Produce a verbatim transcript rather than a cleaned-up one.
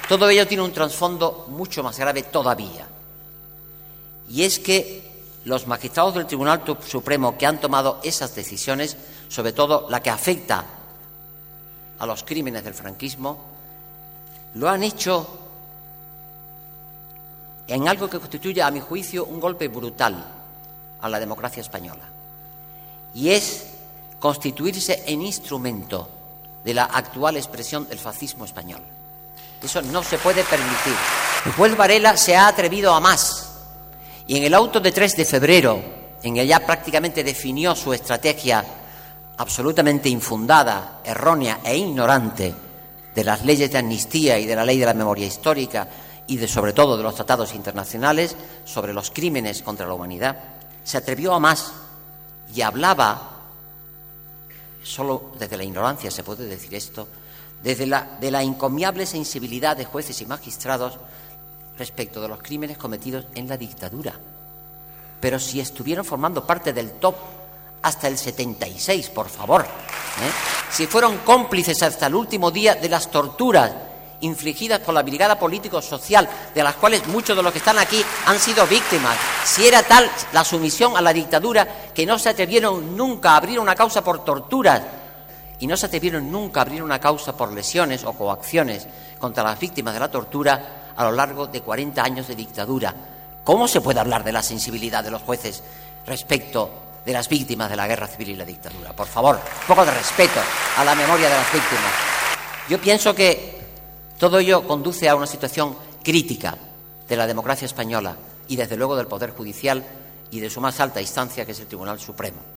todo ello tiene un trasfondo mucho más grave todavía. Y es que los magistrados del Tribunal Supremo que han tomado esas decisiones, sobre todo la que afecta a los crímenes del franquismo, lo han hecho en algo que constituye, a mi juicio, un golpe brutal a la democracia española. Y es constituirse en instrumento de la actual expresión del fascismo español. Eso no se puede permitir. El juez Varela se ha atrevido a más. Y en el auto de tres de febrero, en el ya prácticamente definió su estrategia absolutamente infundada, errónea e ignorante de las leyes de amnistía y de la ley de la memoria histórica y de, sobre todo, de los tratados internacionales sobre los crímenes contra la humanidad, se atrevió a más y hablaba, solo desde la ignorancia se puede decir esto, desde la, de la encomiable sensibilidad de jueces y magistrados respecto de los crímenes cometidos en la dictadura. Pero si estuvieron formando parte del top hasta el setenta y seis, por favor, ¿eh? Si fueron cómplices hasta el último día de las torturas infligidas por la brigada político-social, de las cuales muchos de los que están aquí han sido víctimas, si era tal la sumisión a la dictadura que no se atrevieron nunca a abrir una causa por torturas y no se atrevieron nunca a abrir una causa por lesiones o coacciones contra las víctimas de la tortura a lo largo de cuarenta años de dictadura, ¿cómo se puede hablar de la sensibilidad de los jueces respecto de las víctimas de la guerra civil y la dictadura? Por favor, un poco de respeto a la memoria de las víctimas. Yo pienso que todo ello conduce a una situación crítica de la democracia española y, desde luego, del Poder Judicial y de su más alta instancia, que es el Tribunal Supremo.